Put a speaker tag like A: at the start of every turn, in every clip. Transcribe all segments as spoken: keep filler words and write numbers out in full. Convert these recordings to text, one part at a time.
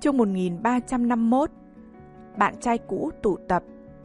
A: Chương một nghìn ba trăm năm mươi mốt. Bạn trai cũ tụ tập.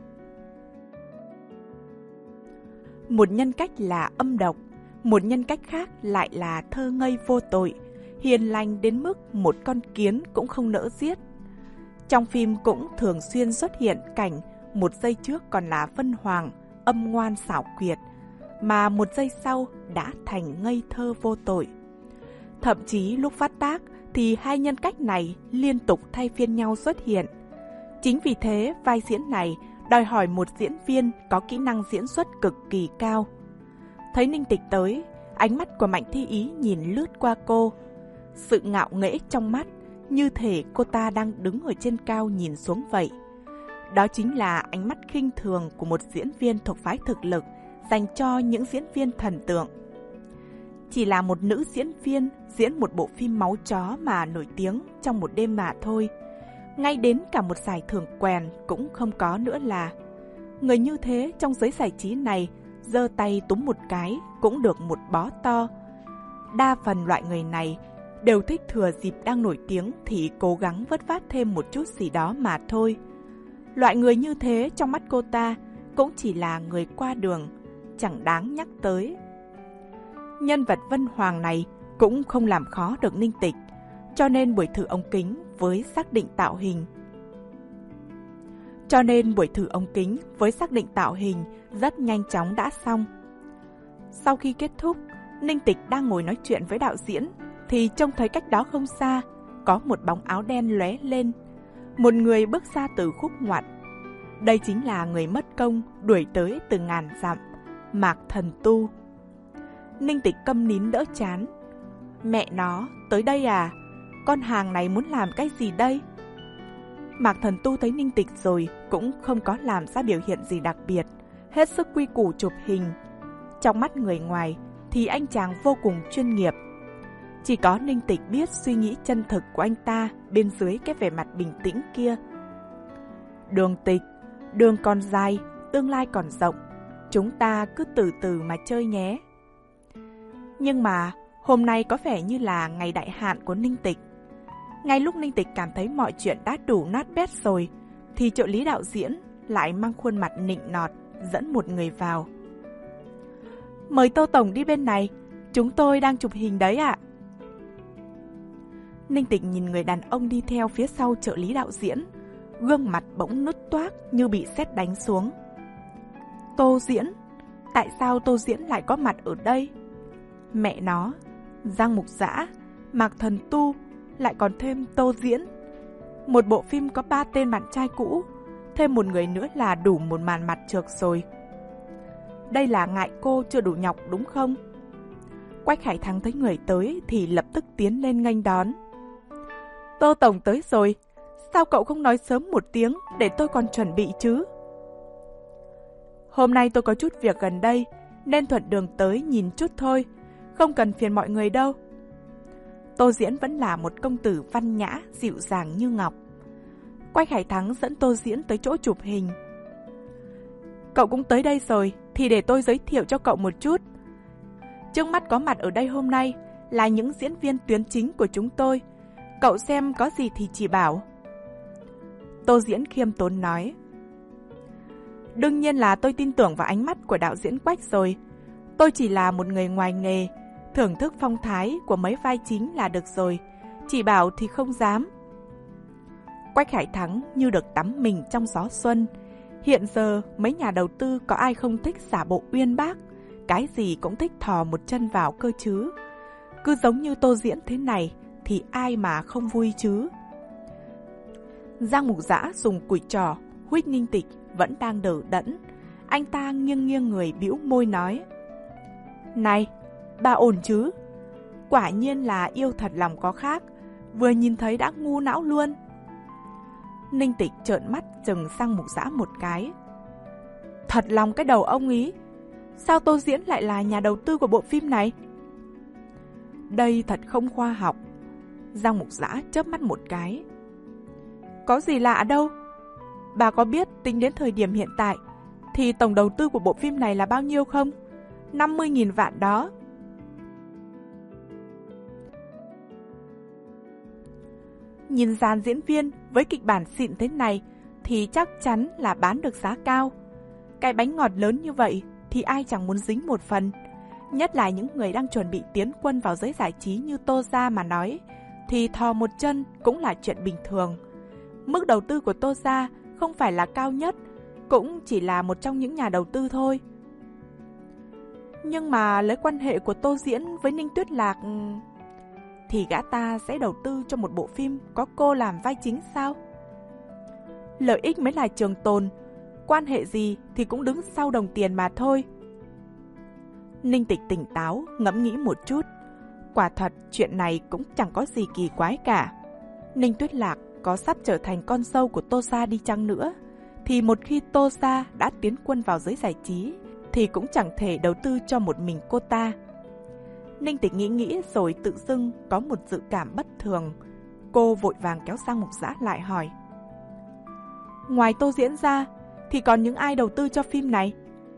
A: Một nhân cách là âm độc, một nhân cách khác lại là thơ ngây vô tội, hiền lành đến mức một con kiến cũng không nỡ giết. Trong phim cũng thường xuyên xuất hiện cảnh một giây trước còn là Vân Hoàng, âm ngoan xảo quyệt, mà một giây sau đã thành ngây thơ vô tội. Thậm chí lúc phát tác thì hai nhân cách này liên tục thay phiên nhau xuất hiện. Chính vì thế, vai diễn này đòi hỏi một diễn viên có kỹ năng diễn xuất cực kỳ cao. Thấy Ninh Tịch tới, ánh mắt của Mạnh Thi Ý nhìn lướt qua cô. Sự ngạo nghễ trong mắt, như thể cô ta đang đứng ở trên cao nhìn xuống vậy. Đó chính là ánh mắt khinh thường của một diễn viên thuộc phái thực lực dành cho những diễn viên thần tượng. Chỉ là một nữ diễn viên diễn một bộ phim máu chó mà nổi tiếng trong một đêm mà thôi. Ngay đến cả một giải thưởng quèn cũng không có nữa là. Người như thế trong giới giải trí này, giơ tay túm một cái cũng được một bó to. Đa phần loại người này đều thích thừa dịp đang nổi tiếng thì cố gắng vớt vát thêm một chút gì đó mà thôi. Loại người như thế trong mắt cô ta cũng chỉ là người qua đường, chẳng đáng nhắc tới. Nhân vật Vân Hoàng này cũng không làm khó được Ninh Tịch, cho nên buổi thử ống kính với xác định tạo hình. Cho nên buổi thử ống kính với xác định tạo hình rất nhanh chóng đã xong. Sau khi kết thúc, Ninh Tịch đang ngồi nói chuyện với đạo diễn, thì trông thấy cách đó không xa, có một bóng áo đen lóe lên. Một người bước ra từ khúc ngoặt. Đây chính là người mất công đuổi tới từ ngàn dặm, Mạc Thần Tu. Ninh Tịch câm nín đỡ chán. Mẹ nó, tới đây à? Con hàng này muốn làm cái gì đây? Mạc Thần Tu thấy Ninh Tịch rồi cũng không có làm ra biểu hiện gì đặc biệt, hết sức quy củ chụp hình. Trong mắt người ngoài thì anh chàng vô cùng chuyên nghiệp. Chỉ có Ninh Tịch biết suy nghĩ chân thực của anh ta bên dưới cái vẻ mặt bình tĩnh kia. Đường Tịch, đường còn dài, tương lai còn rộng, chúng ta cứ từ từ mà chơi nhé. Nhưng mà hôm nay có vẻ như là ngày đại hạn của Ninh Tịch. Ngay lúc Ninh Tịch cảm thấy mọi chuyện đã đủ nát bét rồi, thì trợ lý đạo diễn lại mang khuôn mặt nịnh nọt dẫn một người vào. Mời Tô Tổng đi bên này, chúng tôi đang chụp hình đấy ạ. Ninh Tịch nhìn người đàn ông đi theo phía sau trợ lý đạo diễn, gương mặt bỗng nứt toác như bị sét đánh xuống. Tô Diễn? Tại sao Tô Diễn lại có mặt ở đây? Mẹ nó, Giang Mục Dã, Mạc Thần Tu, lại còn thêm Tô Diễn. Một bộ phim có ba tên bạn trai cũ, thêm một người nữa là đủ một màn mặt trược rồi. Đây là ngại cô chưa đủ nhọc đúng không? Quách Hải Thắng thấy người tới thì lập tức tiến lên nghênh đón. Tô Tổng tới rồi, sao cậu không nói sớm một tiếng để tôi còn chuẩn bị chứ? Hôm nay tôi có chút việc gần đây nên thuận đường tới nhìn chút thôi, không cần phiền mọi người đâu. Tô Diễn vẫn là một công tử văn nhã, dịu dàng như ngọc. Quách Hải Thắng dẫn Tô Diễn tới chỗ chụp hình. Cậu cũng tới đây rồi, thì để tôi giới thiệu cho cậu một chút. Trước mắt có mặt ở đây hôm nay là những diễn viên tuyến chính của chúng tôi. Cậu xem có gì thì chỉ bảo. Tô Diễn khiêm tốn nói. Đương nhiên là tôi tin tưởng vào ánh mắt của đạo diễn Quách rồi. Tôi chỉ là một người ngoài nghề, thưởng thức phong thái của mấy vai chính là được rồi, chỉ bảo thì không dám. Quách Hải Thắng như được tắm mình trong gió xuân. Hiện giờ mấy nhà đầu tư có ai không thích giả bộ uyên bác, cái gì cũng thích thò một chân vào cơ chứ. Cứ giống như Tô Diễn thế này thì ai mà không vui chứ. Giang Mục Dã dùng cùi trò huých Ninh Tịch vẫn đang đờ đẫn. Anh ta nghiêng nghiêng người bĩu môi nói. Này, bà ổn chứ? Quả nhiên là yêu thật lòng có khác, vừa nhìn thấy đã ngu não luôn. Ninh Tịch trợn mắt chừng sang Mục Dã một cái. Thật lòng cái đầu ông ý, sao Tô Diễn lại là nhà đầu tư của bộ phim này? Đây thật không khoa học. Giang Mục Dã chớp mắt một cái. Có gì lạ đâu. Bà có biết tính đến thời điểm hiện tại thì tổng đầu tư của bộ phim này là bao nhiêu không? năm mươi nghìn vạn đó. Nhìn dàn diễn viên với kịch bản xịn thế này thì chắc chắn là bán được giá cao. Cái bánh ngọt lớn như vậy thì ai chẳng muốn dính một phần. Nhất là những người đang chuẩn bị tiến quân vào giới giải trí như Tô Gia mà nói, thì thò một chân cũng là chuyện bình thường. Mức đầu tư của Tô Gia không phải là cao nhất, cũng chỉ là một trong những nhà đầu tư thôi. Nhưng mà lấy quan hệ của Tô Diễn với Ninh Tuyết Lạc thì gã ta sẽ đầu tư cho một bộ phim có cô làm vai chính sao? Lợi ích mới là trường tồn, quan hệ gì thì cũng đứng sau đồng tiền mà thôi. Ninh Tịch tỉnh táo, ngẫm nghĩ một chút. Quả thật, chuyện này cũng chẳng có gì kỳ quái cả. Ninh Tuyết Lạc có sắp trở thành con dâu của Tô Gia đi chăng nữa, thì một khi Tô Gia đã tiến quân vào giới giải trí, thì cũng chẳng thể đầu tư cho một mình cô ta. Ninh Tịch nghĩ nghĩ rồi tự dưng có một dự cảm bất thường. Cô vội vàng kéo sang Mục Dã lại hỏi. Ngoài Tô Diễn ra, thì còn những ai đầu tư cho phim này?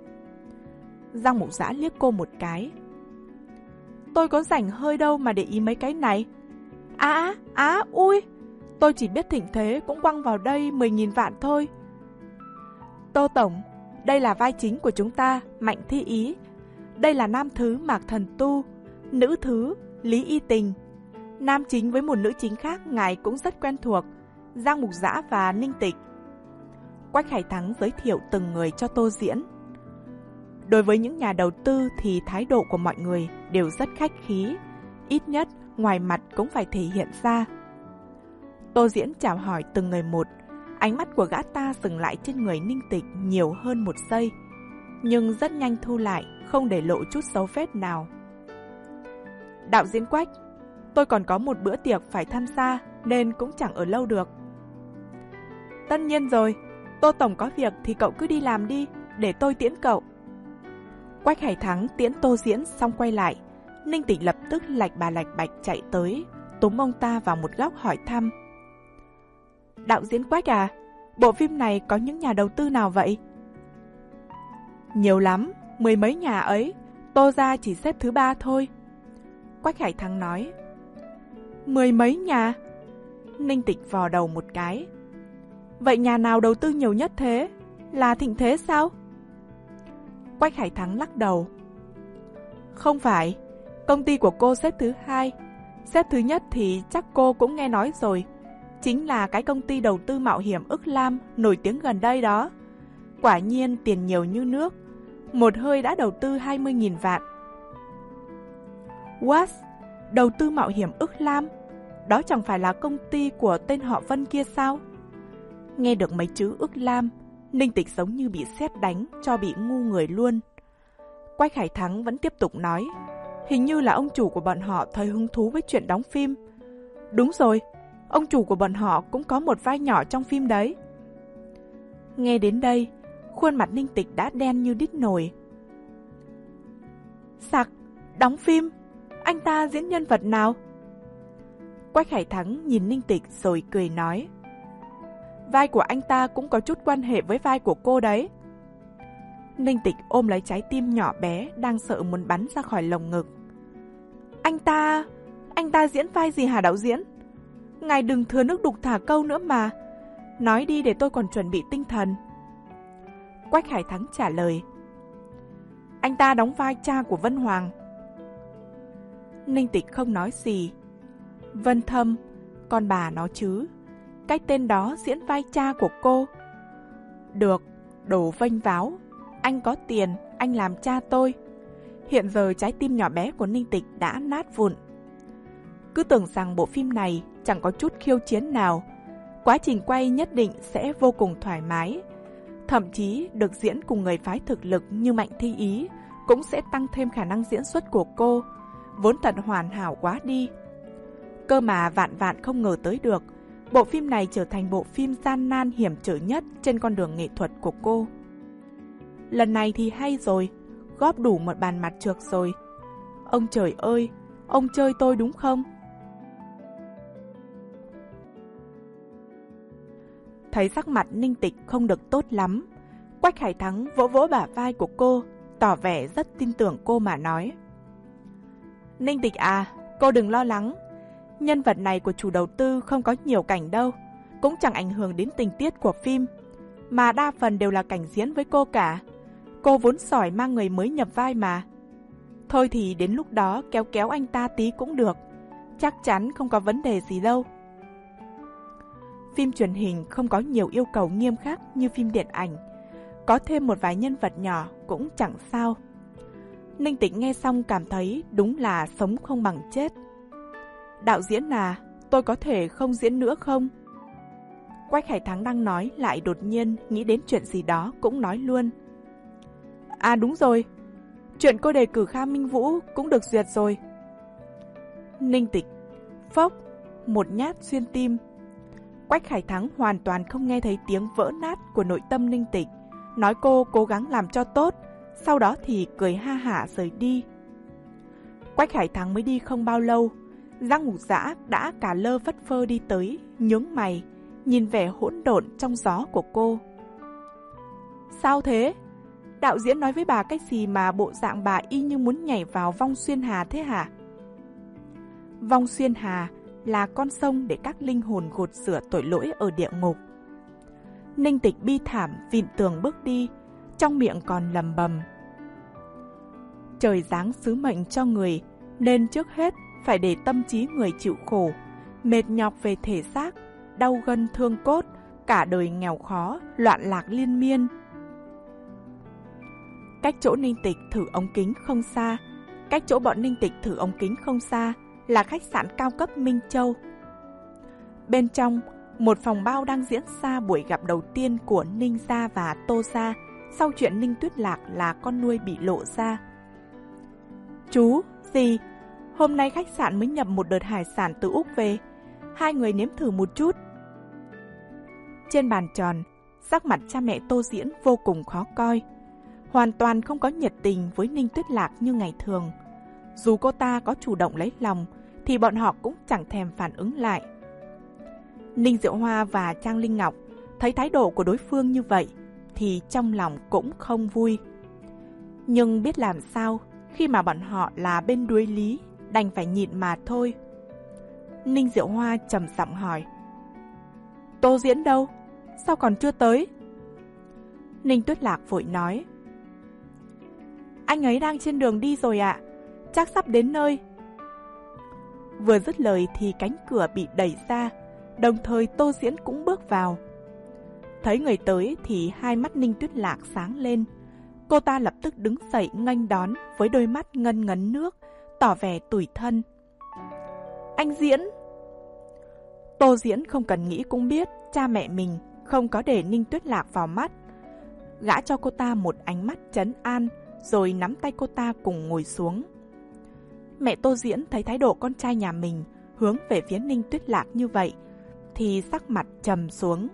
A: Giang Mục Dã liếc cô một cái. Tôi có rảnh hơi đâu mà để ý mấy cái này. Á, á, ui, tôi chỉ biết Thịnh Thế cũng quăng vào đây mười nghìn vạn thôi. Tô Tổng, đây là vai chính của chúng ta, Mạnh Thi Ý. Đây là nam thứ Mạc Thần Tu, nữ thứ Lý Y Tình. Nam chính với một nữ chính khác ngài cũng rất quen thuộc, Giang Mục Dã và Ninh Tịch. Quách Hải Thắng giới thiệu từng người cho Tô Diễn. Đối với những nhà đầu tư thì thái độ của mọi người đều rất khách khí, ít nhất ngoài mặt cũng phải thể hiện ra. Tô Diễn chào hỏi từng người một, ánh mắt của gã ta dừng lại trên người Ninh Tịch nhiều hơn một giây, nhưng rất nhanh thu lại, không để lộ chút dấu vết nào. Đạo diễn Quách, tôi còn có một bữa tiệc phải tham gia nên cũng chẳng ở lâu được. Tất nhiên rồi, Tô Tổng có việc thì cậu cứ đi làm đi, để tôi tiễn cậu. Quách Hải Thắng tiễn Tô Diễn xong quay lại, Ninh Tịch lập tức lạch bà lạch bạch chạy tới, túm ông ta vào một góc hỏi thăm. Đạo diễn Quách à, bộ phim này có những nhà đầu tư nào vậy? Nhiều lắm, mười mấy nhà ấy, Tô Gia chỉ xếp thứ ba thôi. Quách Hải Thắng nói. Mười mấy nhà? Ninh Tịch vò đầu một cái. Vậy nhà nào đầu tư nhiều nhất thế? Là Thịnh Thế sao? Quách Hải Thắng lắc đầu. Không phải, công ty của cô xếp thứ hai. Xếp thứ nhất thì chắc cô cũng nghe nói rồi. Chính là cái công ty đầu tư mạo hiểm Ức Lam nổi tiếng gần đây đó. Quả nhiên tiền nhiều như nước. Một hơi đã đầu tư hai mươi nghìn vạn. What? Đầu tư mạo hiểm Ức Lam? Đó chẳng phải là công ty của tên họ Vân kia sao? Nghe được mấy chữ Ức Lam, Ninh Tịch giống như bị sét đánh cho bị ngu người luôn. Quách Hải Thắng vẫn tiếp tục nói. Hình như là ông chủ của bọn họ thấy hứng thú với chuyện đóng phim. Đúng rồi, ông chủ của bọn họ cũng có một vai nhỏ trong phim đấy. Nghe đến đây, khuôn mặt Ninh Tịch đã đen như đít nồi. Sặc, đóng phim? Anh ta diễn nhân vật nào? Quách Hải Thắng nhìn Ninh Tịch rồi cười nói. Vai của anh ta cũng có chút quan hệ với vai của cô đấy. Ninh Tịch ôm lấy trái tim nhỏ bé đang sợ muốn bắn ra khỏi lồng ngực. Anh ta... Anh ta diễn vai gì hả đạo diễn? Ngài đừng thừa nước đục thả câu nữa mà. Nói đi để tôi còn chuẩn bị tinh thần. Quách Hải Thắng trả lời. Anh ta đóng vai cha của Vân Hoàng. Ninh Tịch không nói gì. Vân Thâm, con bà nó chứ. Cái tên đó diễn vai cha của cô. Được, đồ vênh váo. Anh có tiền, anh làm cha tôi. Hiện giờ trái tim nhỏ bé của Ninh Tịch đã nát vụn. Cứ tưởng rằng bộ phim này chẳng có chút khiêu chiến nào. Quá trình quay nhất định sẽ vô cùng thoải mái. Thậm chí được diễn cùng người phái thực lực như Mạnh Thi Ý cũng sẽ tăng thêm khả năng diễn xuất của cô, vốn thật hoàn hảo quá đi. Cơ mà vạn vạn không ngờ tới được, bộ phim này trở thành bộ phim gian nan hiểm trở nhất trên con đường nghệ thuật của cô. Lần này thì hay rồi, góp đủ một bàn mặt trược rồi. Ông trời ơi, ông chơi tôi đúng không? Thấy sắc mặt Ninh Tịch không được tốt lắm, Quách Hải Thắng vỗ vỗ bả vai của cô, tỏ vẻ rất tin tưởng cô mà nói. Ninh Tịch à, cô đừng lo lắng. Nhân vật này của chủ đầu tư không có nhiều cảnh đâu, cũng chẳng ảnh hưởng đến tình tiết của phim, mà đa phần đều là cảnh diễn với cô cả. Cô vốn giỏi mang người mới nhập vai mà. Thôi thì đến lúc đó kéo kéo anh ta tí cũng được, chắc chắn không có vấn đề gì đâu. Phim truyền hình không có nhiều yêu cầu nghiêm khắc như phim điện ảnh, có thêm một vài nhân vật nhỏ cũng chẳng sao. Ninh Tịch nghe xong cảm thấy đúng là sống không bằng chết. Đạo diễn à, tôi có thể không diễn nữa không? Quách Hải Thắng đang nói lại đột nhiên nghĩ đến chuyện gì đó cũng nói luôn. À đúng rồi, chuyện cô đề cử Kha Minh Vũ cũng được duyệt rồi. Ninh Tịch, phốc, một nhát xuyên tim. Quách Hải Thắng hoàn toàn không nghe thấy tiếng vỡ nát của nội tâm Ninh Tịch, nói cô cố gắng làm cho tốt, sau đó thì cười ha hả rời đi. Quách Hải Thắng mới đi không bao lâu, Giang Ngục Dã đã cả lơ phất phơ đi tới, nhướng mày, nhìn vẻ hỗn độn trong gió của cô. Sao thế? Đạo diễn nói với bà cái gì mà bộ dạng bà y như muốn nhảy vào vong xuyên hà thế hả? Vong xuyên hà là con sông để các linh hồn gột rửa tội lỗi ở địa ngục. Ninh Tịch bi thảm vịn tường bước đi, trong miệng còn lầm bầm. Trời giáng sứ mệnh cho người, nên trước hết phải để tâm trí người chịu khổ, mệt nhọc về thể xác, đau gân thương cốt, cả đời nghèo khó, loạn lạc liên miên. Cách chỗ Ninh Tịch thử ống kính không xa, cách chỗ bọn Ninh Tịch thử ống kính không xa là khách sạn cao cấp Minh Châu. Bên trong, một phòng bao đang diễn ra buổi gặp đầu tiên của Ninh Gia và Tô Gia sau chuyện Ninh Tuyết Lạc là con nuôi bị lộ ra. Chú, dì, hôm nay khách sạn mới nhập một đợt hải sản từ Úc về, hai người nếm thử một chút. Trên bàn tròn, sắc mặt cha mẹ Tô Diễn vô cùng khó coi, hoàn toàn không có nhiệt tình với Ninh Tuyết Lạc như ngày thường. Dù cô ta có chủ động lấy lòng, thì bọn họ cũng chẳng thèm phản ứng lại. Ninh Diệu Hoa và Trang Linh Ngọc thấy thái độ của đối phương như vậy, thì trong lòng cũng không vui. Nhưng biết làm sao, khi mà bọn họ là bên đuối lý, đành phải nhịn mà thôi. Ninh Diệu Hoa trầm giọng hỏi. Tô Diễn đâu? Sao còn chưa tới? Ninh Tuyết Lạc vội nói. Anh ấy đang trên đường đi rồi ạ, chắc sắp đến nơi. Vừa dứt lời thì cánh cửa bị đẩy ra, đồng thời Tô Diễn cũng bước vào. Thấy người tới thì hai mắt Ninh Tuyết Lạc sáng lên. Cô ta lập tức đứng dậy nghênh đón với đôi mắt ngân ngấn nước, tỏ vẻ tủi thân. Anh Diễn! Tô Diễn không cần nghĩ cũng biết cha mẹ mình không có để Ninh Tuyết Lạc vào mắt. Gã cho cô ta một ánh mắt trấn an, rồi nắm tay cô ta cùng ngồi xuống. Mẹ Tô Diễn thấy thái độ con trai nhà mình hướng về phía Ninh Tuyết Lạc như vậy, thì sắc mặt trầm xuống.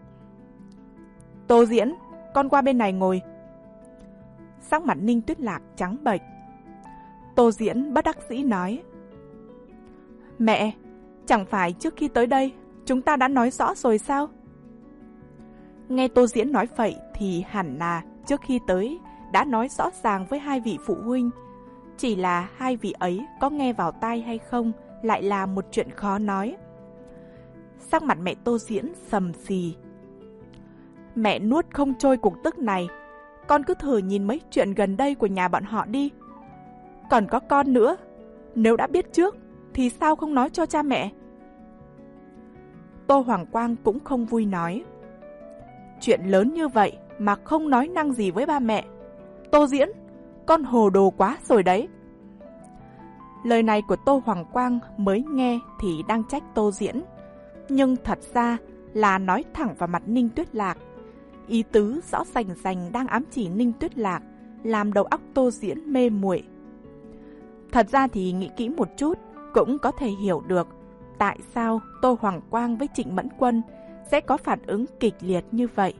A: Tô Diễn, con qua bên này ngồi. Sắc mặt Ninh Tuyết Lạc trắng bệch. Tô Diễn bất đắc dĩ nói. Mẹ, chẳng phải trước khi tới đây chúng ta đã nói rõ rồi sao? Nghe Tô Diễn nói vậy thì hẳn là trước khi tới đã nói rõ ràng với hai vị phụ huynh. Chỉ là hai vị ấy có nghe vào tai hay không lại là một chuyện khó nói. Sắc mặt mẹ Tô Diễn sầm xì. Mẹ nuốt không trôi cục tức này. Con cứ thử nhìn mấy chuyện gần đây của nhà bọn họ đi. Còn có con nữa, nếu đã biết trước thì sao không nói cho cha mẹ? Tô Hoàng Quang cũng không vui nói. Chuyện lớn như vậy mà không nói năng gì với ba mẹ. Tô Diễn, con hồ đồ quá rồi đấy. Lời này của Tô Hoàng Quang mới nghe thì đang trách Tô Diễn, nhưng thật ra là nói thẳng vào mặt Ninh Tuyết Lạc. Ý tứ rõ rành rành đang ám chỉ Ninh Tuyết Lạc, làm đầu óc Tô Diễn mê muội. Thật ra thì nghĩ kỹ một chút cũng có thể hiểu được tại sao Tô Hoàng Quang với Trịnh Mẫn Quân sẽ có phản ứng kịch liệt như vậy.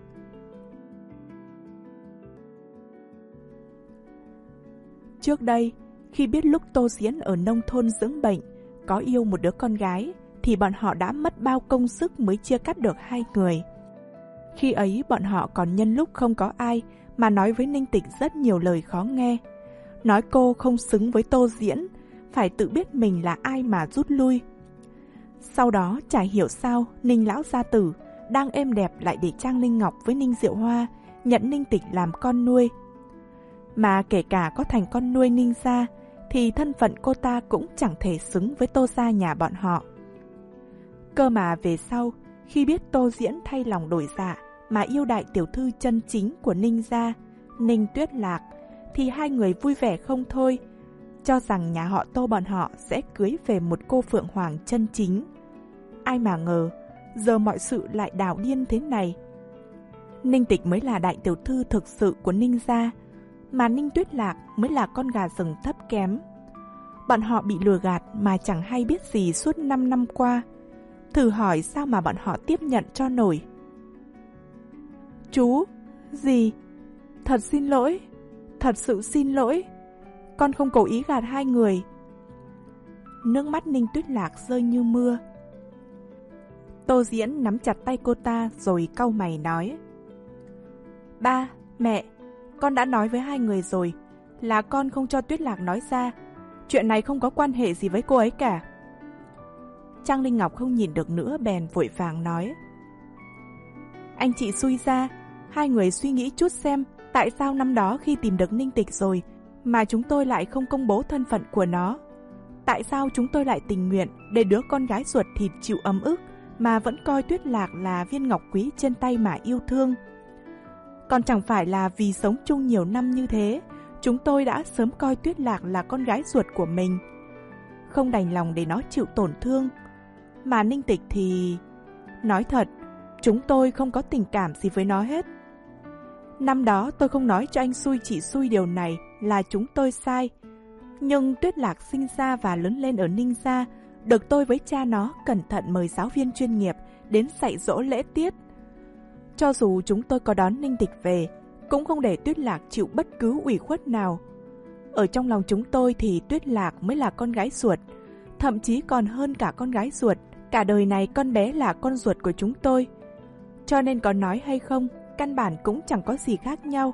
A: Trước đây, khi biết lúc Tô Diễn ở nông thôn dưỡng bệnh, có yêu một đứa con gái, thì bọn họ đã mất bao công sức mới chia cắt được hai người. Khi ấy bọn họ còn nhân lúc không có ai mà nói với Ninh Tịch rất nhiều lời khó nghe. Nói cô không xứng với Tô Diễn, phải tự biết mình là ai mà rút lui. Sau đó chả hiểu sao Ninh lão gia tử đang êm đẹp lại để Trang Linh Ngọc với Ninh Diệu Hoa nhận Ninh Tịch làm con nuôi. Mà kể cả có thành con nuôi Ninh gia thì thân phận cô ta cũng chẳng thể xứng với Tô gia nhà bọn họ. Cơ mà về sau, khi biết Tô Diễn thay lòng đổi dạ mà yêu đại tiểu thư chân chính của Ninh gia, Ninh Tuyết Lạc, thì hai người vui vẻ không thôi, cho rằng nhà họ Tô bọn họ sẽ cưới về một cô Phượng Hoàng chân chính. Ai mà ngờ, giờ mọi sự lại đảo điên thế này. Ninh Tịch mới là đại tiểu thư thực sự của Ninh gia, mà Ninh Tuyết Lạc mới là con gà rừng thấp kém. Bọn họ bị lừa gạt mà chẳng hay biết gì suốt năm năm qua. Thử hỏi sao mà bọn họ tiếp nhận cho nổi. Chú, dì, thật xin lỗi, thật sự xin lỗi. Con không cố ý gạt hai người. Nước mắt Ninh Tuyết Lạc rơi như mưa. Tô Diễn nắm chặt tay cô ta rồi cau mày nói: Ba, mẹ, con đã nói với hai người rồi là con không cho Tuyết Lạc nói ra. Chuyện này không có quan hệ gì với cô ấy cả. Trang Linh Ngọc không nhìn được nữa bèn vội vàng nói: Anh chị xui ra, hai người suy nghĩ chút xem tại sao năm đó khi tìm được Ninh Tịch rồi mà chúng tôi lại không công bố thân phận của nó. Tại sao chúng tôi lại tình nguyện để đứa con gái ruột thịt chịu ấm ức mà vẫn coi Tuyết Lạc là viên ngọc quý trên tay mà yêu thương. Còn chẳng phải là vì sống chung nhiều năm như thế, chúng tôi đã sớm coi Tuyết Lạc là con gái ruột của mình, không đành lòng để nó chịu tổn thương. Mà Ninh Tịch thì... Nói thật, chúng tôi không có tình cảm gì với nó hết. Năm đó tôi không nói cho anh xui chỉ xui điều này là chúng tôi sai. Nhưng Tuyết Lạc sinh ra và lớn lên ở Ninh gia, được tôi với cha nó cẩn thận mời giáo viên chuyên nghiệp đến dạy dỗ lễ tiết. Cho dù chúng tôi có đón Ninh Tịch về, cũng không để Tuyết Lạc chịu bất cứ ủy khuất nào. Ở trong lòng chúng tôi thì Tuyết Lạc mới là con gái ruột, thậm chí còn hơn cả con gái ruột. Cả đời này con bé là con ruột của chúng tôi. Cho nên có nói hay không, căn bản cũng chẳng có gì khác nhau.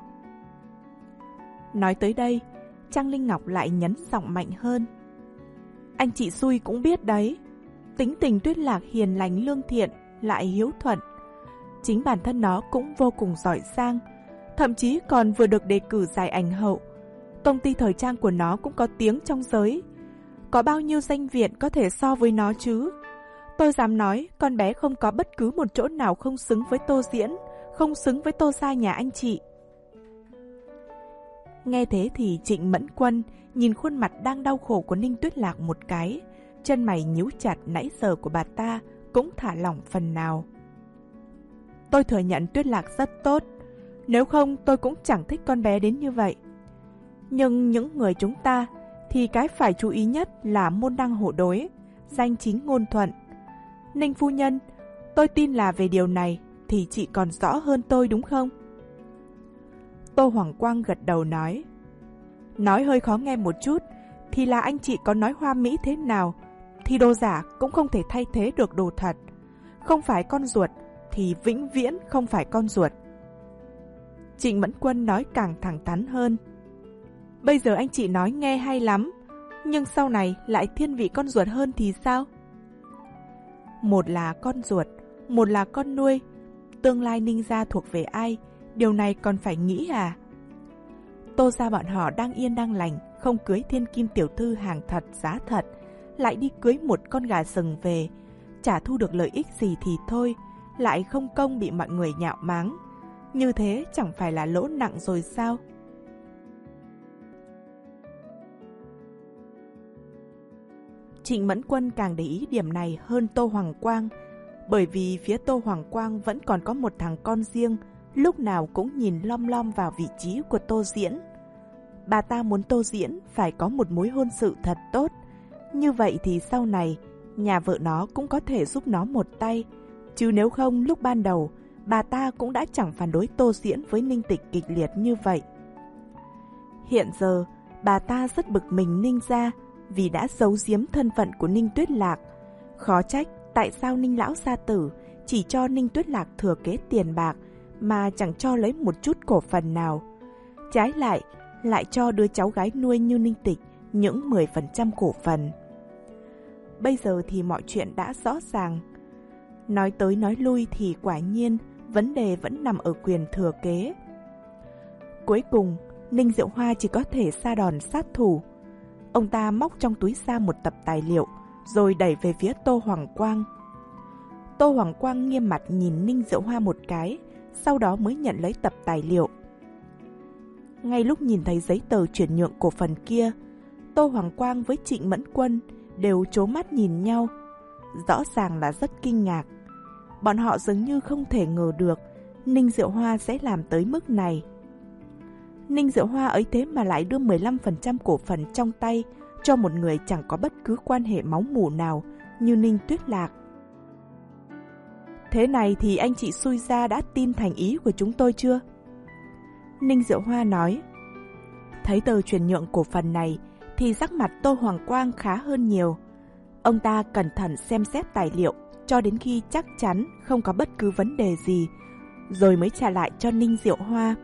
A: Nói tới đây, Trang Linh Ngọc lại nhấn giọng mạnh hơn: Anh chị xui cũng biết đấy, tính tình Tuyết Lạc hiền lành lương thiện, lại hiếu thuận. Chính bản thân nó cũng vô cùng giỏi giang, thậm chí còn vừa được đề cử giải ảnh hậu. Công ty thời trang của nó cũng có tiếng trong giới. Có bao nhiêu danh viện có thể so với nó chứ? Tôi dám nói con bé không có bất cứ một chỗ nào không xứng với Tô Diễn, không xứng với Tô gia nhà anh chị. Nghe thế thì Trịnh Mẫn Quân nhìn khuôn mặt đang đau khổ của Ninh Tuyết Lạc một cái, chân mày nhíu chặt nãy giờ của bà ta cũng thả lỏng phần nào. Tôi thừa nhận Tuyết Lạc rất tốt, nếu không tôi cũng chẳng thích con bé đến như vậy. Nhưng những người chúng ta thì cái phải chú ý nhất là môn đăng hộ đối, danh chính ngôn thuận. Ninh phu nhân, tôi tin là về điều này thì chị còn rõ hơn tôi đúng không? Tô Hoàng Quang gật đầu nói: Nói hơi khó nghe một chút thì là anh chị có nói hoa mỹ thế nào thì đồ giả cũng không thể thay thế được đồ thật. Không phải con ruột thì vĩnh viễn không phải con ruột. Trịnh Mẫn Quân nói càng thẳng thắn hơn: Bây giờ anh chị nói nghe hay lắm, nhưng sau này lại thiên vị con ruột hơn thì sao? Một là con ruột, một là con nuôi. Tương lai Ninh gia thuộc về ai, điều này còn phải nghĩ à? Tô gia bọn họ đang yên đang lành, không cưới thiên kim tiểu thư hàng thật giá thật, lại đi cưới một con gà rừng về, chả thu được lợi ích gì thì thôi, lại không công bị mọi người nhạo mắng. Như thế chẳng phải là lỗ nặng rồi sao? Trịnh Mẫn Quân càng để ý điểm này hơn Tô Hoàng Quang, bởi vì phía Tô Hoàng Quang vẫn còn có một thằng con riêng, lúc nào cũng nhìn lom lom vào vị trí của Tô Diễn. Bà ta muốn Tô Diễn phải có một mối hôn sự thật tốt, như vậy thì sau này nhà vợ nó cũng có thể giúp nó một tay, chứ nếu không lúc ban đầu bà ta cũng đã chẳng phản đối Tô Diễn với Ninh Tịch kịch liệt như vậy. Hiện giờ bà ta rất bực mình Ninh gia vì đã giấu giếm thân phận của Ninh Tuyết Lạc. Khó trách tại sao Ninh lão gia tử chỉ cho Ninh Tuyết Lạc thừa kế tiền bạc mà chẳng cho lấy một chút cổ phần nào. Trái lại, lại cho đứa cháu gái nuôi như Ninh Tịch những mười phần trăm cổ phần. bây giờ thì mọi chuyện đã rõ ràng. Nói tới nói lui thì quả nhiên vấn đề vẫn nằm ở quyền thừa kế. Cuối cùng, Ninh Diệu Hoa chỉ có thể sa đòn sát thủ. Ông ta móc trong túi ra một tập tài liệu, rồi đẩy về phía Tô Hoàng Quang. Tô Hoàng Quang nghiêm mặt nhìn Ninh Diệu Hoa một cái, sau đó mới nhận lấy tập tài liệu. Ngay lúc nhìn thấy giấy tờ chuyển nhượng cổ phần kia, Tô Hoàng Quang với Trịnh Mẫn Quân đều trố mắt nhìn nhau. Rõ ràng là rất kinh ngạc. Bọn họ dường như không thể ngờ được Ninh Diệu Hoa sẽ làm tới mức này. Ninh Diệu Hoa ấy thế mà lại đưa mười lăm phần trăm cổ phần trong tay cho một người chẳng có bất cứ quan hệ máu mủ nào như Ninh Tuyết Lạc. Thế này thì anh chị xui ra đã tin thành ý của chúng tôi chưa? Ninh Diệu Hoa nói. Thấy tờ chuyển nhượng cổ phần này thì sắc mặt Tô Hoàng Quang khá hơn nhiều. Ông ta cẩn thận xem xét tài liệu cho đến khi chắc chắn không có bất cứ vấn đề gì, rồi mới trả lại cho Ninh Diệu Hoa.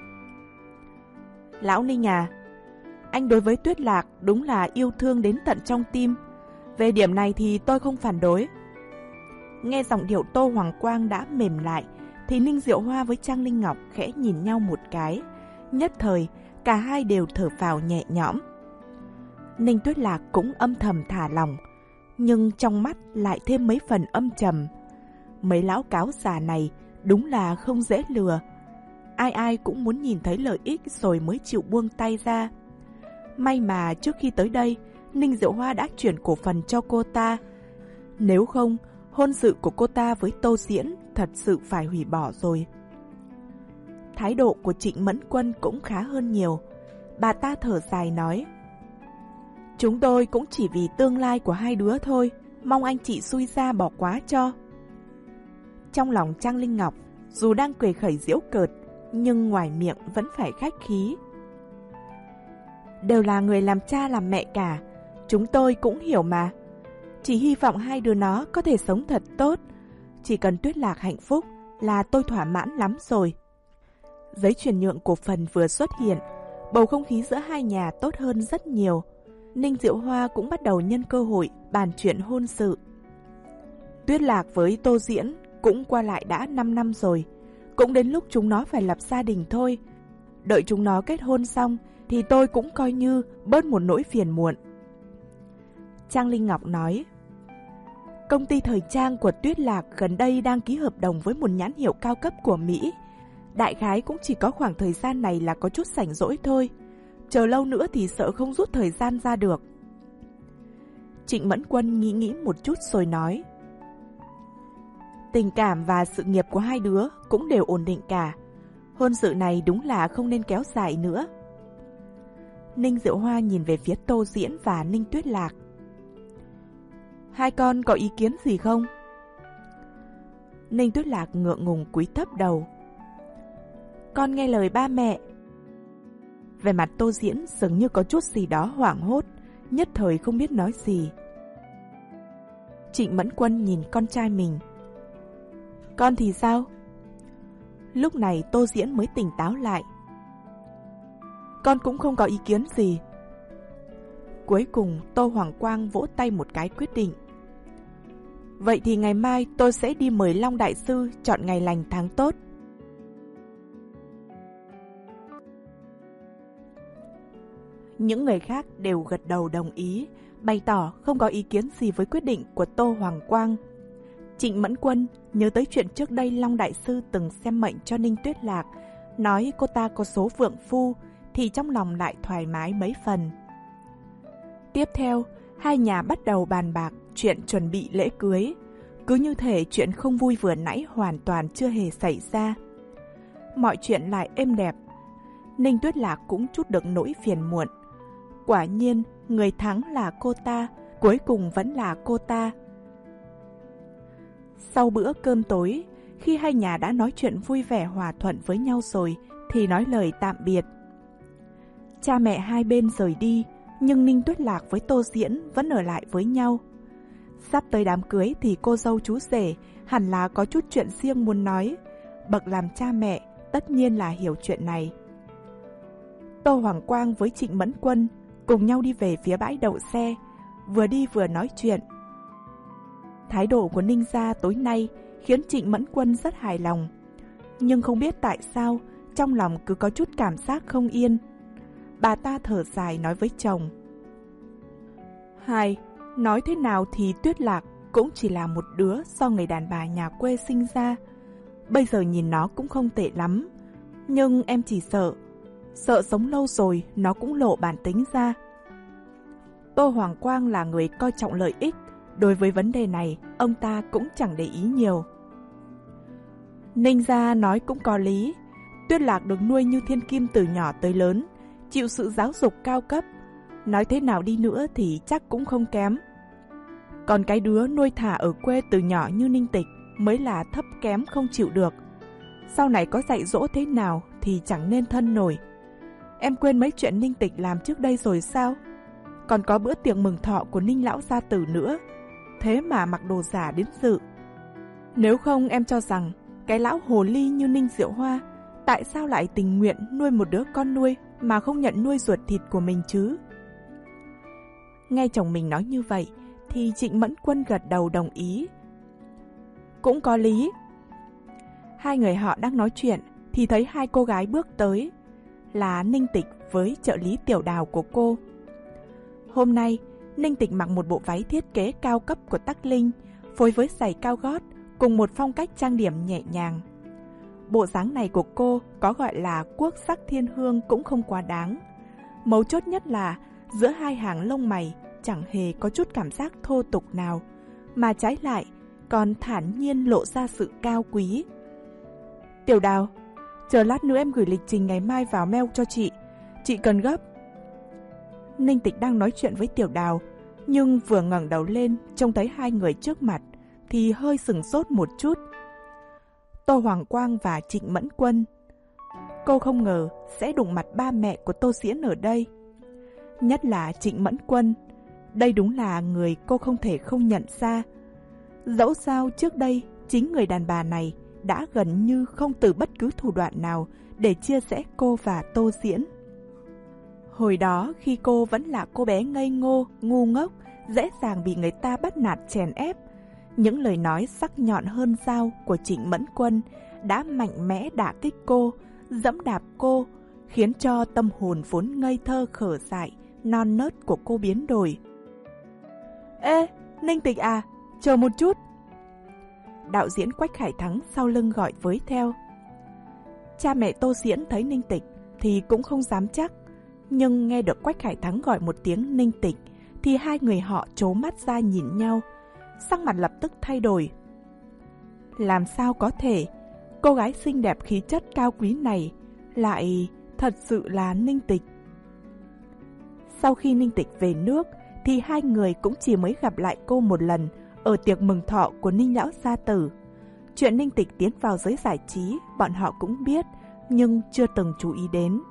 A: Lão Ninh à, anh đối với Tuyết Lạc đúng là yêu thương đến tận trong tim. Về điểm này thì tôi không phản đối. Nghe giọng điệu Tô Hoàng Quang đã mềm lại, thì Ninh Diệu Hoa với Trang Linh Ngọc khẽ nhìn nhau một cái. Nhất thời, cả hai đều thở phào nhẹ nhõm. Ninh Tuyết Lạc cũng âm thầm thả lòng, nhưng trong mắt lại thêm mấy phần âm trầm. Mấy lão cáo già này đúng là không dễ lừa. Ai ai cũng muốn nhìn thấy lợi ích rồi mới chịu buông tay ra. May mà trước khi tới đây, Ninh Diệu Hoa đã chuyển cổ phần cho cô ta. Nếu không, hôn sự của cô ta với Tô Diễn thật sự phải hủy bỏ rồi. Thái độ của Trịnh Mẫn Quân cũng khá hơn nhiều. Bà ta thở dài nói: Chúng tôi cũng chỉ vì tương lai của hai đứa thôi, mong anh chị xui ra bỏ quá cho. Trong lòng Trang Linh Ngọc, dù đang cười khẩy giễu cợt, nhưng ngoài miệng vẫn phải khách khí. Đều là người làm cha làm mẹ cả, chúng tôi cũng hiểu mà. Chỉ hy vọng hai đứa nó có thể sống thật tốt. Chỉ cần Tuyết Lạc hạnh phúc là tôi thỏa mãn lắm rồi. Giấy chuyển nhượng cổ phần vừa xuất hiện, bầu không khí giữa hai nhà tốt hơn rất nhiều. Ninh Diệu Hoa cũng bắt đầu nhân cơ hội bàn chuyện hôn sự. Tuyết Lạc với Tô Diễn cũng qua lại đã năm năm rồi. Cũng đến lúc chúng nó phải lập gia đình thôi. Đợi chúng nó kết hôn xong thì tôi cũng coi như bớt một nỗi phiền muộn. Trang Linh Ngọc nói: Công ty thời trang của Tuyết Lạc gần đây đang ký hợp đồng với một nhãn hiệu cao cấp của Mỹ. Đại khái cũng chỉ có khoảng thời gian này là có chút rảnh rỗi thôi. Chờ lâu nữa thì sợ không rút thời gian ra được. Trịnh Mẫn Quân nghĩ nghĩ một chút rồi nói: Tình cảm và sự nghiệp của hai đứa cũng đều ổn định cả. Hôn sự này đúng là không nên kéo dài nữa. Ninh Diệu Hoa nhìn về phía Tô Diễn và Ninh Tuyết Lạc. Hai con có ý kiến gì không? Ninh Tuyết Lạc ngượng ngùng cúi thấp đầu. Con nghe lời ba mẹ. Về mặt Tô Diễn dường như có chút gì đó hoảng hốt, nhất thời không biết nói gì. Trịnh Mẫn Quân nhìn con trai mình. Con thì sao? Lúc này Tô Diễn mới tỉnh táo lại. Con cũng không có ý kiến gì. Cuối cùng Tô Hoàng Quang vỗ tay một cái quyết định. Vậy thì ngày mai tôi sẽ đi mời Long Đại Sư chọn ngày lành tháng tốt. Những người khác đều gật đầu đồng ý, bày tỏ không có ý kiến gì với quyết định của Tô Hoàng Quang. Trịnh Mẫn Quân nhớ tới chuyện trước đây Long Đại Sư từng xem mệnh cho Ninh Tuyết Lạc, nói cô ta có số vượng phu, thì trong lòng lại thoải mái mấy phần. Tiếp theo, hai nhà bắt đầu bàn bạc chuyện chuẩn bị lễ cưới. Cứ như thể chuyện không vui vừa nãy hoàn toàn chưa hề xảy ra. Mọi chuyện lại êm đẹp. Ninh Tuyết Lạc cũng trút được nỗi phiền muộn. Quả nhiên, người thắng là cô ta, cuối cùng vẫn là cô ta. Sau bữa cơm tối, khi hai nhà đã nói chuyện vui vẻ hòa thuận với nhau rồi, thì nói lời tạm biệt. Cha mẹ hai bên rời đi, nhưng Ninh Tuyết Lạc với Tô Diễn vẫn ở lại với nhau. Sắp tới đám cưới thì cô dâu chú rể hẳn là có chút chuyện riêng muốn nói. Bậc làm cha mẹ tất nhiên là hiểu chuyện này. Tô Hoàng Quang với Trịnh Mẫn Quân cùng nhau đi về phía bãi đậu xe, vừa đi vừa nói chuyện. Thái độ của Ninh gia tối nay khiến Trịnh Mẫn Quân rất hài lòng. Nhưng không biết tại sao, trong lòng cứ có chút cảm giác không yên. Bà ta thở dài nói với chồng. Hai, nói thế nào thì Tuyết Lạc cũng chỉ là một đứa do người đàn bà nhà quê sinh ra. Bây giờ nhìn nó cũng không tệ lắm. Nhưng em chỉ sợ, sợ sống lâu rồi nó cũng lộ bản tính ra. Tô Hoàng Quang là người coi trọng lợi ích. Đối với vấn đề này, ông ta cũng chẳng để ý nhiều. Ninh gia nói cũng có lý. Tuyết Lạc được nuôi như thiên kim từ nhỏ tới lớn, chịu sự giáo dục cao cấp. Nói thế nào đi nữa thì chắc cũng không kém. Còn cái đứa nuôi thả ở quê từ nhỏ như Ninh Tịch mới là thấp kém không chịu được. Sau này có dạy dỗ thế nào thì chẳng nên thân nổi. Em quên mấy chuyện Ninh Tịch làm trước đây rồi sao? Còn có bữa tiệc mừng thọ của Ninh lão gia tử nữa. Thế mà mặc đồ giả đến dự. Nếu không em cho rằng cái lão hồ ly như Ninh Diệu Hoa tại sao lại tình nguyện nuôi một đứa con nuôi mà không nhận nuôi ruột thịt của mình chứ? Nghe chồng mình nói như vậy thì Trịnh Mẫn Quân gật đầu đồng ý. Cũng có lý. Hai người họ đang nói chuyện thì thấy hai cô gái bước tới, là Ninh Tịch với trợ lý Tiểu Đào của cô. Hôm nay, Ninh Tịch mặc một bộ váy thiết kế cao cấp của Tắc Linh, phối với giày cao gót cùng một phong cách trang điểm nhẹ nhàng. Bộ dáng này của cô có gọi là quốc sắc thiên hương cũng không quá đáng. Mấu chốt nhất là giữa hai hàng lông mày chẳng hề có chút cảm giác thô tục nào, mà trái lại còn thản nhiên lộ ra sự cao quý. Tiểu Đào, chờ lát nữa em gửi lịch trình ngày mai vào mail cho chị. Chị cần gấp. Ninh Tịch đang nói chuyện với Tiểu Đào, nhưng vừa ngẩng đầu lên trông thấy hai người trước mặt thì hơi sửng sốt một chút. Tô Hoàng Quang và Trịnh Mẫn Quân. Cô không ngờ sẽ đụng mặt ba mẹ của Tô Diễn ở đây. Nhất là Trịnh Mẫn Quân. Đây đúng là người cô không thể không nhận ra. Dẫu sao trước đây chính người đàn bà này đã gần như không từ bất cứ thủ đoạn nào để chia rẽ cô và Tô Diễn. Hồi đó khi cô vẫn là cô bé ngây ngô, ngu ngốc, dễ dàng bị người ta bắt nạt chèn ép, những lời nói sắc nhọn hơn dao của Trịnh Mẫn Quân đã mạnh mẽ đả kích cô, dẫm đạp cô, khiến cho tâm hồn vốn ngây thơ khở dại, non nớt của cô biến đổi. Ê, Ninh Tịch à, chờ một chút. Đạo diễn Quách Khải Thắng sau lưng gọi với theo. Cha mẹ Tô Diễn thấy Ninh Tịch thì cũng không dám chắc, nhưng nghe được Quách Khải Thắng gọi một tiếng Ninh Tịch thì hai người họ trố mắt ra nhìn nhau, sắc mặt lập tức thay đổi. Làm sao có thể, cô gái xinh đẹp khí chất cao quý này lại thật sự là Ninh Tịch? Sau khi Ninh Tịch về nước thì hai người cũng chỉ mới gặp lại cô một lần ở tiệc mừng thọ của Ninh lão gia tử. Chuyện Ninh Tịch tiến vào giới giải trí bọn họ cũng biết, nhưng chưa từng chú ý đến.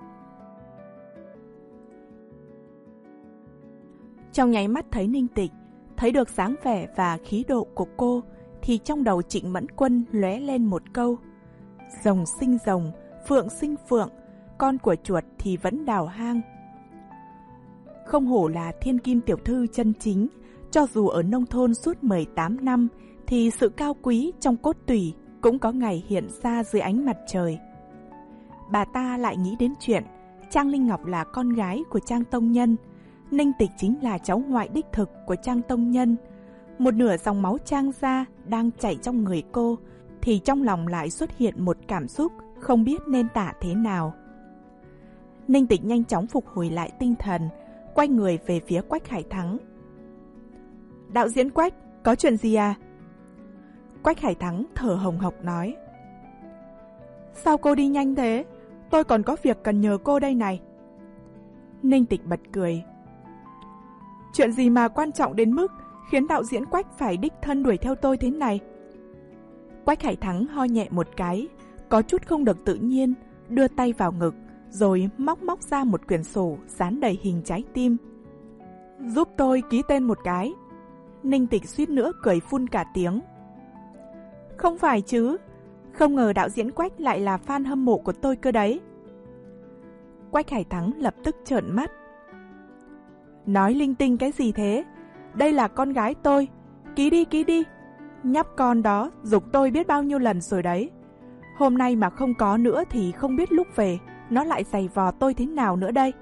A: Trong nháy mắt thấy Ninh Tịch, thấy được dáng vẻ và khí độ của cô, thì trong đầu Trịnh Mẫn Quân lóe lên một câu: rồng sinh rồng, phượng sinh phượng, con của chuột thì vẫn đào hang. Không hổ là thiên kim tiểu thư chân chính, cho dù ở nông thôn suốt mười tám năm thì sự cao quý trong cốt tủy cũng có ngày hiện ra dưới ánh mặt trời. Bà ta lại nghĩ đến chuyện Trang Linh Ngọc là con gái của Trang Tông Nhân, Ninh Tịch chính là cháu ngoại đích thực của Trang Tông Nhân. Một nửa dòng máu Trang gia đang chảy trong người cô, thì trong lòng lại xuất hiện một cảm xúc không biết nên tả thế nào. Ninh Tịch nhanh chóng phục hồi lại tinh thần, quay người về phía Quách Khải Thắng. Đạo diễn Quách, có chuyện gì à? Quách Khải Thắng thở hồng hộc nói. Sao cô đi nhanh thế? Tôi còn có việc cần nhờ cô đây này. Ninh Tịch bật cười. Chuyện gì mà quan trọng đến mức khiến đạo diễn Quách phải đích thân đuổi theo tôi thế này? Quách Khải Thắng ho nhẹ một cái, có chút không được tự nhiên, đưa tay vào ngực, rồi móc móc ra một quyển sổ dán đầy hình trái tim. Giúp tôi ký tên một cái. Ninh Tịch suýt nữa cười phun cả tiếng. Không phải chứ, không ngờ đạo diễn Quách lại là fan hâm mộ của tôi cơ đấy. Quách Khải Thắng lập tức trợn mắt. Nói linh tinh cái gì thế? Đây là con gái tôi, ký đi ký đi, Nhóc con đó giục tôi biết bao nhiêu lần rồi đấy. Hôm nay mà không có nữa thì không biết lúc về nó lại giày vò tôi thế nào nữa đây.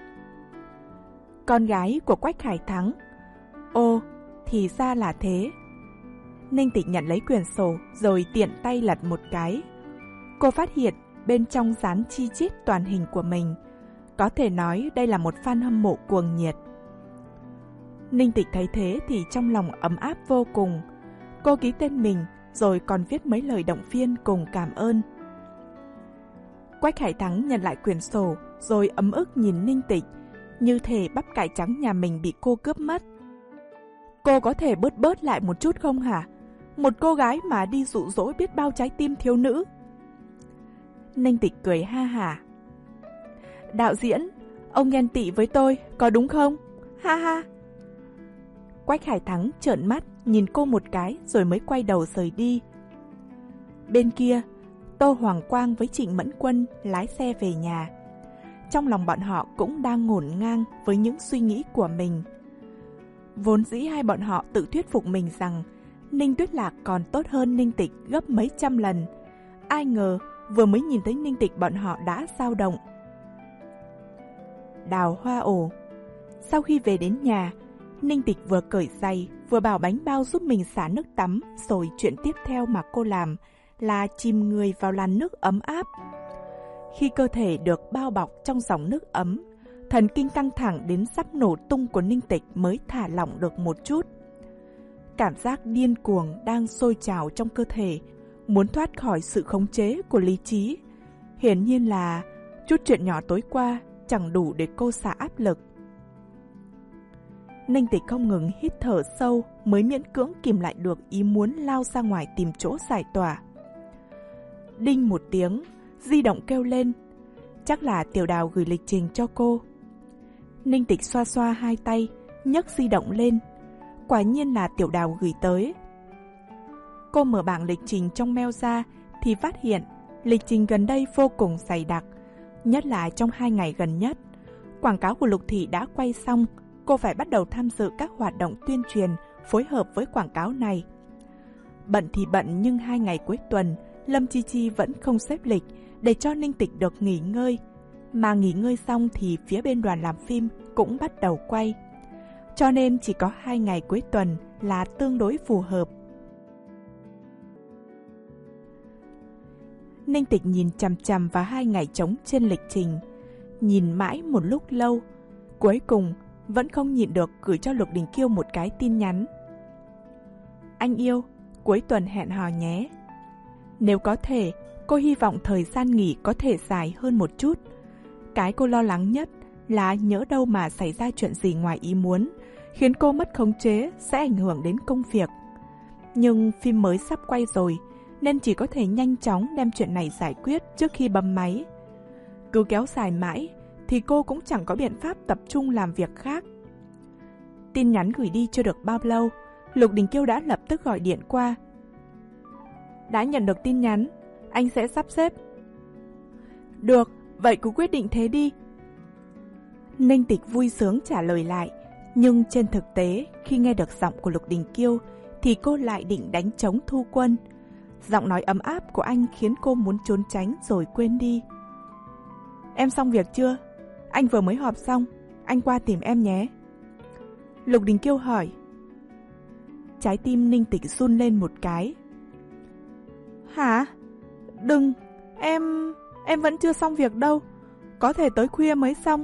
A: Con gái của Quách Hải Thắng. Ô, thì ra là thế. Ninh Tịch nhận lấy quyển sổ rồi tiện tay lật một cái. Cô phát hiện bên trong dán chi chít toàn hình của mình. Có thể nói đây là một fan hâm mộ cuồng nhiệt. Ninh Tịch thấy thế thì trong lòng ấm áp vô cùng. Cô ký tên mình rồi còn viết mấy lời động viên cùng cảm ơn. Quách Hải Thắng nhận lại quyển sổ rồi ấm ức nhìn Ninh Tịch, như thể bắp cải trắng nhà mình bị cô cướp mất. Cô có thể bớt bớt lại một chút không hả? Một cô gái mà đi dụ dỗ biết bao trái tim thiếu nữ. Ninh Tịch cười ha hả. Đạo diễn, ông ghen tị với tôi, có đúng không? Ha ha. Quách Hải Thắng trợn mắt nhìn cô một cái rồi mới quay đầu rời đi. Bên kia, Tô Hoàng Quang với Trịnh Mẫn Quân lái xe về nhà. Trong lòng bọn họ cũng đang ngổn ngang với những suy nghĩ của mình. Vốn dĩ hai bọn họ tự thuyết phục mình rằng Ninh Tuyết Lạc còn tốt hơn Ninh Tịch gấp mấy trăm lần. Ai ngờ vừa mới nhìn thấy Ninh Tịch bọn họ đã dao động. Đào hoa ổ. Sau khi về đến nhà, Ninh Tịch vừa cởi giày vừa bảo bánh bao giúp mình xả nước tắm, rồi chuyện tiếp theo mà cô làm là chìm người vào làn nước ấm áp. Khi cơ thể được bao bọc trong dòng nước ấm, thần kinh căng thẳng đến sắp nổ tung của Ninh Tịch mới thả lỏng được một chút. Cảm giác điên cuồng đang sôi trào trong cơ thể, muốn thoát khỏi sự khống chế của lý trí. Hiển nhiên là chút chuyện nhỏ tối qua chẳng đủ để cô xả áp lực. Ninh Tịch không ngừng hít thở sâu mới miễn cưỡng kìm lại được ý muốn lao ra ngoài tìm chỗ giải tỏa. Đinh một tiếng, di động kêu lên. Chắc là Tiểu Đào gửi lịch trình cho cô. Ninh Tịch xoa xoa hai tay, nhấc di động lên. Quả nhiên là Tiểu Đào gửi tới. Cô mở bảng lịch trình trong mail ra thì phát hiện lịch trình gần đây vô cùng dày đặc, nhất là trong hai ngày gần nhất. Quảng cáo của Lục Thị đã quay xong, cô phải bắt đầu tham dự các hoạt động tuyên truyền phối hợp với quảng cáo này. Bận thì bận nhưng hai ngày cuối tuần, Lâm Chi Chi vẫn không xếp lịch để cho Ninh Tịch được nghỉ ngơi. Mà nghỉ ngơi xong thì phía bên đoàn làm phim cũng bắt đầu quay. Cho nên chỉ có hai ngày cuối tuần là tương đối phù hợp. Ninh Tịch nhìn chằm chằm vào hai ngày trống trên lịch trình. Nhìn mãi một lúc lâu, cuối cùng vẫn không nhịn được gửi cho Lục Đình Kiêu một cái tin nhắn. Anh yêu, cuối tuần hẹn hò nhé. Nếu có thể, cô hy vọng thời gian nghỉ có thể dài hơn một chút. Cái cô lo lắng nhất là nhỡ đâu mà xảy ra chuyện gì ngoài ý muốn, khiến cô mất khống chế sẽ ảnh hưởng đến công việc. Nhưng phim mới sắp quay rồi, nên chỉ có thể nhanh chóng đem chuyện này giải quyết trước khi bấm máy. Cứ kéo dài mãi thì cô cũng chẳng có biện pháp tập trung làm việc khác. Tin nhắn gửi đi chưa được bao lâu, Lục Đình Kiêu đã lập tức gọi điện qua. Đã nhận được tin nhắn, anh sẽ sắp xếp. Được, vậy cứ quyết định thế đi. Ninh Tịch vui sướng trả lời lại, nhưng trên thực tế khi nghe được giọng của Lục Đình Kiêu thì cô lại định đánh trống thu quân. Giọng nói ấm áp của anh khiến cô muốn trốn tránh rồi quên đi. Em xong việc chưa? Anh vừa mới họp xong, anh qua tìm em nhé. Lục Đình Kiêu hỏi. Trái tim Ninh Tịch run lên một cái. Hả? Đừng, em... em vẫn chưa xong việc đâu. Có thể tới khuya mới xong.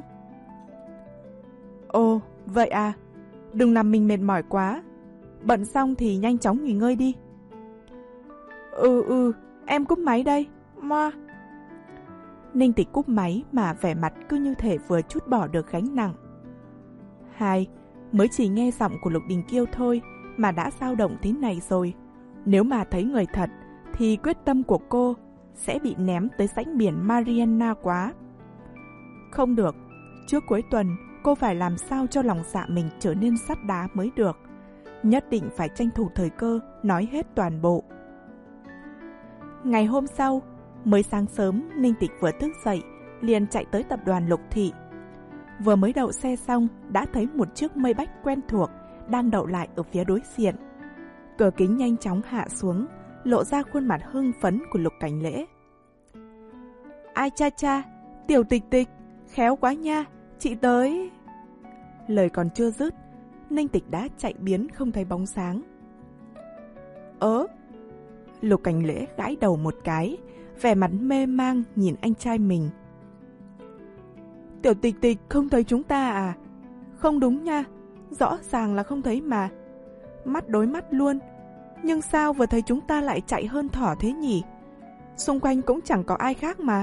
A: Ồ, vậy à? Đừng làm mình mệt mỏi quá. Bận xong thì nhanh chóng nghỉ ngơi đi. Ừ ừ, em cúp máy đây. Moa. Ninh Tịch cúp máy mà vẻ mặt cứ như thể vừa trút bỏ được gánh nặng. Hai, mới chỉ nghe giọng của Lục Đình Kiêu thôi mà đã dao động thế này rồi. Nếu mà thấy người thật thì quyết tâm của cô sẽ bị ném tới rãnh biển Mariana quá. Không được, trước cuối tuần cô phải làm sao cho lòng dạ mình trở nên sắt đá mới được. Nhất định phải tranh thủ thời cơ nói hết toàn bộ. Ngày hôm sau, mới sáng sớm, Ninh Tịch vừa thức dậy liền chạy tới tập đoàn Lục Thị. Vừa mới đậu xe xong đã thấy một chiếc Maybach quen thuộc đang đậu lại ở phía đối diện. Cửa kính nhanh chóng hạ xuống, lộ ra khuôn mặt hưng phấn của Lục Cảnh Lễ. Ai cha cha, Tiểu Tịch Tịch, khéo quá nha, chị tới. Lời còn chưa dứt, Ninh Tịch đã chạy biến không thấy bóng sáng. Ớ, Lục Cảnh Lễ gãi đầu một cái, vẻ mặt mê mang nhìn anh trai mình. Tiểu Tịch Tịch không thấy chúng ta à? Không đúng nha, rõ ràng là không thấy mà. Mắt đối mắt luôn, nhưng sao vừa thấy chúng ta lại chạy hơn thỏ thế nhỉ? Xung quanh cũng chẳng có ai khác mà.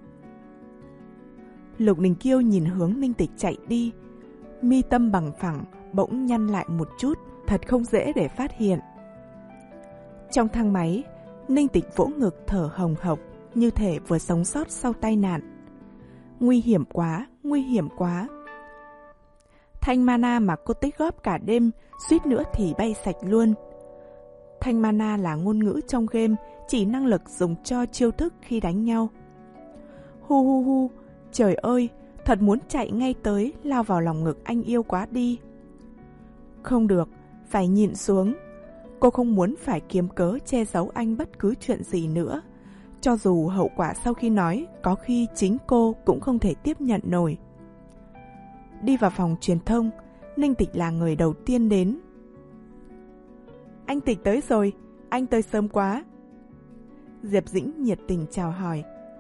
A: Lục Ninh Kiêu nhìn hướng Ninh Tịch chạy đi, mi tâm bằng phẳng bỗng nhăn lại một chút, thật không dễ để phát hiện. Trong thang máy, Ninh Tịch vỗ ngực thở hồng hộc, như thể vừa sống sót sau tai nạn. Nguy hiểm quá, nguy hiểm quá. Thanh mana mà cô tích góp cả đêm, suýt nữa thì bay sạch luôn. Thanh mana là ngôn ngữ trong game, chỉ năng lực dùng cho chiêu thức khi đánh nhau. Hu hu hu, trời ơi, thật muốn chạy ngay tới, lao vào lòng ngực anh yêu quá đi. Không được, phải nhịn xuống. Cô không muốn phải kiếm cớ che giấu anh bất cứ chuyện gì nữa. Cho dù hậu quả sau khi nói, có khi chính cô cũng không thể tiếp nhận nổi. Đi vào phòng truyền thông, Ninh Tịch là người đầu tiên đến. Anh Tịch tới rồi, anh tới sớm quá. Diệp Dĩnh nhiệt tình chào hỏi.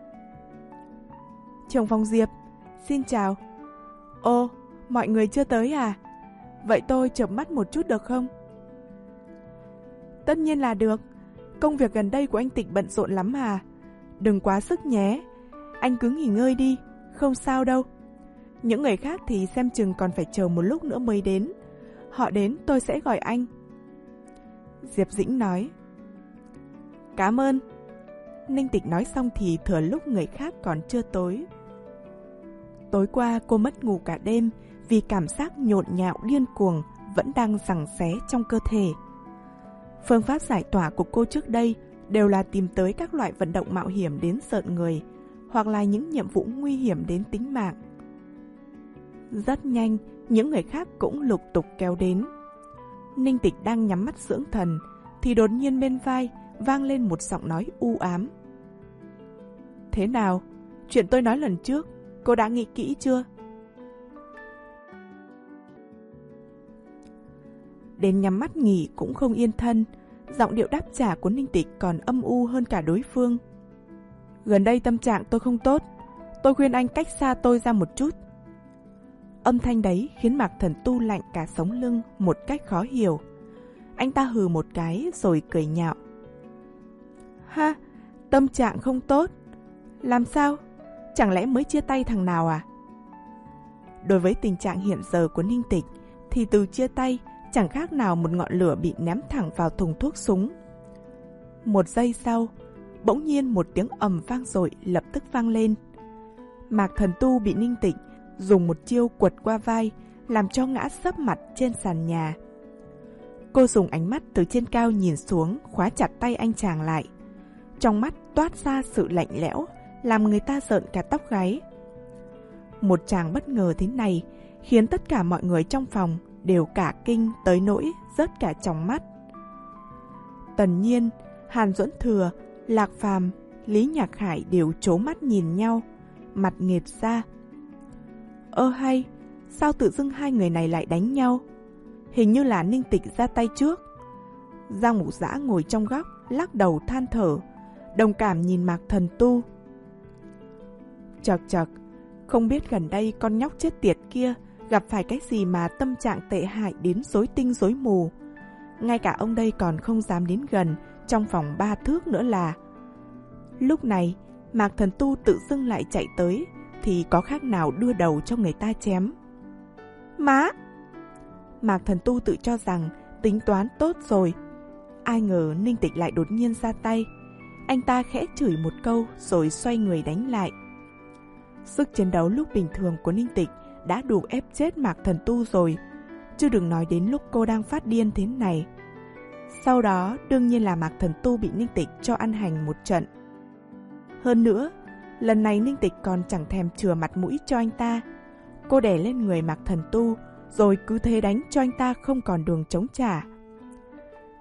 A: Trưởng phòng Diệp, xin chào. Ô, mọi người chưa tới à? Vậy tôi chợp mắt một chút được không? Tất nhiên là được. Công việc gần đây của anh Tịch bận rộn lắm à? Đừng quá sức nhé. Anh cứ nghỉ ngơi đi, không sao đâu. Những người khác thì xem chừng còn phải chờ một lúc nữa mới đến. Họ đến tôi sẽ gọi anh. Diệp Dĩnh nói. Cảm ơn. Ninh Tịch nói xong thì thừa lúc người khác còn chưa tối. Tối qua cô mất ngủ cả đêm vì cảm giác nhộn nhạo điên cuồng vẫn đang giằng xé trong cơ thể. Phương pháp giải tỏa của cô trước đây đều là tìm tới các loại vận động mạo hiểm đến rợn người, hoặc là những nhiệm vụ nguy hiểm đến tính mạng. Rất nhanh, những người khác cũng lục tục kéo đến. Ninh Tịch đang nhắm mắt dưỡng thần, thì đột nhiên bên vai vang lên một giọng nói u ám. Thế nào? Chuyện tôi nói lần trước, cô đã nghĩ kỹ chưa? Đến nhắm mắt nghỉ cũng không yên thân, giọng điệu đáp trả của Ninh Tịch còn âm u hơn cả đối phương. Gần đây tâm trạng tôi không tốt, tôi khuyên anh cách xa tôi ra một chút. Âm thanh đấy khiến Mạc Thần Tu lạnh cả sống lưng một cách khó hiểu. Anh ta hừ một cái rồi cười nhạo. Ha, tâm trạng không tốt? Làm sao? Chẳng lẽ mới chia tay thằng nào à? Đối với tình trạng hiện giờ của Ninh Tịch thì từ chia tay chẳng khác nào một ngọn lửa bị ném thẳng vào thùng thuốc súng. Một giây sau, bỗng nhiên một tiếng ầm vang dội lập tức vang lên. Mạc Thần Tu bị Ninh Tịch dùng một chiêu quật qua vai, làm cho ngã sấp mặt trên sàn nhà. Cô dùng ánh mắt từ trên cao nhìn xuống, khóa chặt tay anh chàng lại. Trong mắt toát ra sự lạnh lẽo, làm người ta rợn cả tóc gáy. Một chàng bất ngờ thế này khiến tất cả mọi người trong phòng đều cả kinh tới nỗi rớt cả tròng mắt. Tần Nhiên, Hàn Duẫn Thừa, Lạc Phàm, Lý Nhạc Khải đều trố mắt nhìn nhau, mặt nghệt ra. Ơ hay, sao tự dưng hai người này lại đánh nhau? Hình như là Ninh Tịch ra tay trước. Giang Mục Dã ngồi trong góc, lắc đầu than thở, đồng cảm nhìn Mạc Thần Tu. Chật chật, không biết gần đây con nhóc chết tiệt kia gặp phải cái gì mà tâm trạng tệ hại đến rối tinh rối mù. Ngay cả ông đây còn không dám đến gần, trong vòng ba thước nữa là. Lúc này, Mạc Thần Tu tự dưng lại chạy tới, thì có khác nào đưa đầu cho người ta chém. Má! Mạc Thần Tu tự cho rằng tính toán tốt rồi. Ai ngờ Ninh Tịch lại đột nhiên ra tay. Anh ta khẽ chửi một câu rồi xoay người đánh lại. Sức chiến đấu lúc bình thường của Ninh Tịch đã đủ ép chết Mạc Thần Tu rồi, chứ đừng nói đến lúc cô đang phát điên thế này. Sau đó đương nhiên là Mạc Thần Tu bị Ninh Tịch cho ăn hành một trận. Hơn nữa, lần này Ninh Tịch còn chẳng thèm chừa mặt mũi cho anh ta. Cô đè lên người Mạc Thần Tu, rồi cứ thế đánh cho anh ta không còn đường chống trả.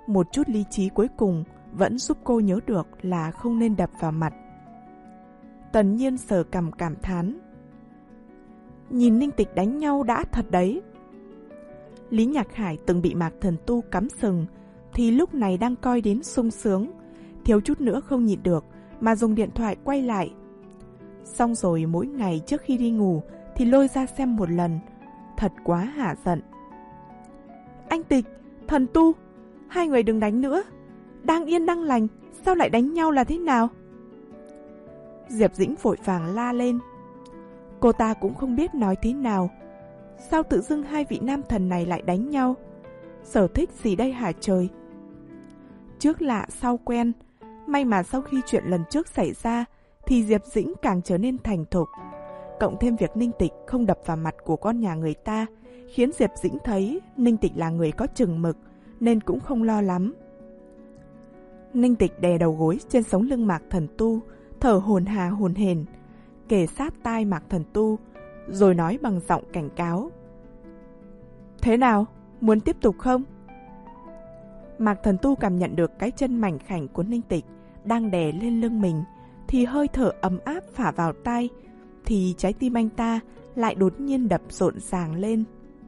A: Một chút lý trí cuối cùng vẫn giúp cô nhớ được là không nên đập vào mặt. Tần Nhiên sờ cằm cảm thán. Nhìn Ninh Tịch đánh nhau đã thật đấy. Lý Nhạc Hải từng bị Mạc Thần Tu cắm sừng, thì lúc này đang coi đến sung sướng, thiếu chút nữa không nhịn được mà dùng điện thoại quay lại. Xong rồi mỗi ngày trước khi đi ngủ thì lôi ra xem một lần, thật quá hả giận. Anh Tịch, Thần Tu, hai người đừng đánh nữa, đang yên đang lành, sao lại đánh nhau là thế nào? Diệp Dĩnh vội vàng la lên. Cô ta cũng không biết nói thế nào. Sao tự dưng hai vị nam thần này lại đánh nhau? Sở thích gì đây hả trời? Trước lạ sau quen, may mà sau khi chuyện lần trước xảy ra thì Diệp Dĩnh càng trở nên thành thục. Cộng thêm việc Ninh Tịch không đập vào mặt của con nhà người ta, khiến Diệp Dĩnh thấy Ninh Tịch là người có chừng mực, nên cũng không lo lắm. Ninh Tịch đè đầu gối trên sống lưng Mạc Thần Tu, thở hổn hà hổn hển, kề sát tai Mạc Thần Tu, rồi nói bằng giọng cảnh cáo. Thế nào, muốn tiếp tục không? Mạc Thần Tu cảm nhận được cái chân mảnh khảnh của Ninh Tịch đang đè lên lưng mình, thì hơi thở ấm áp phả vào tai, thì trái tim anh ta lại đột nhiên đập rộn ràng lên.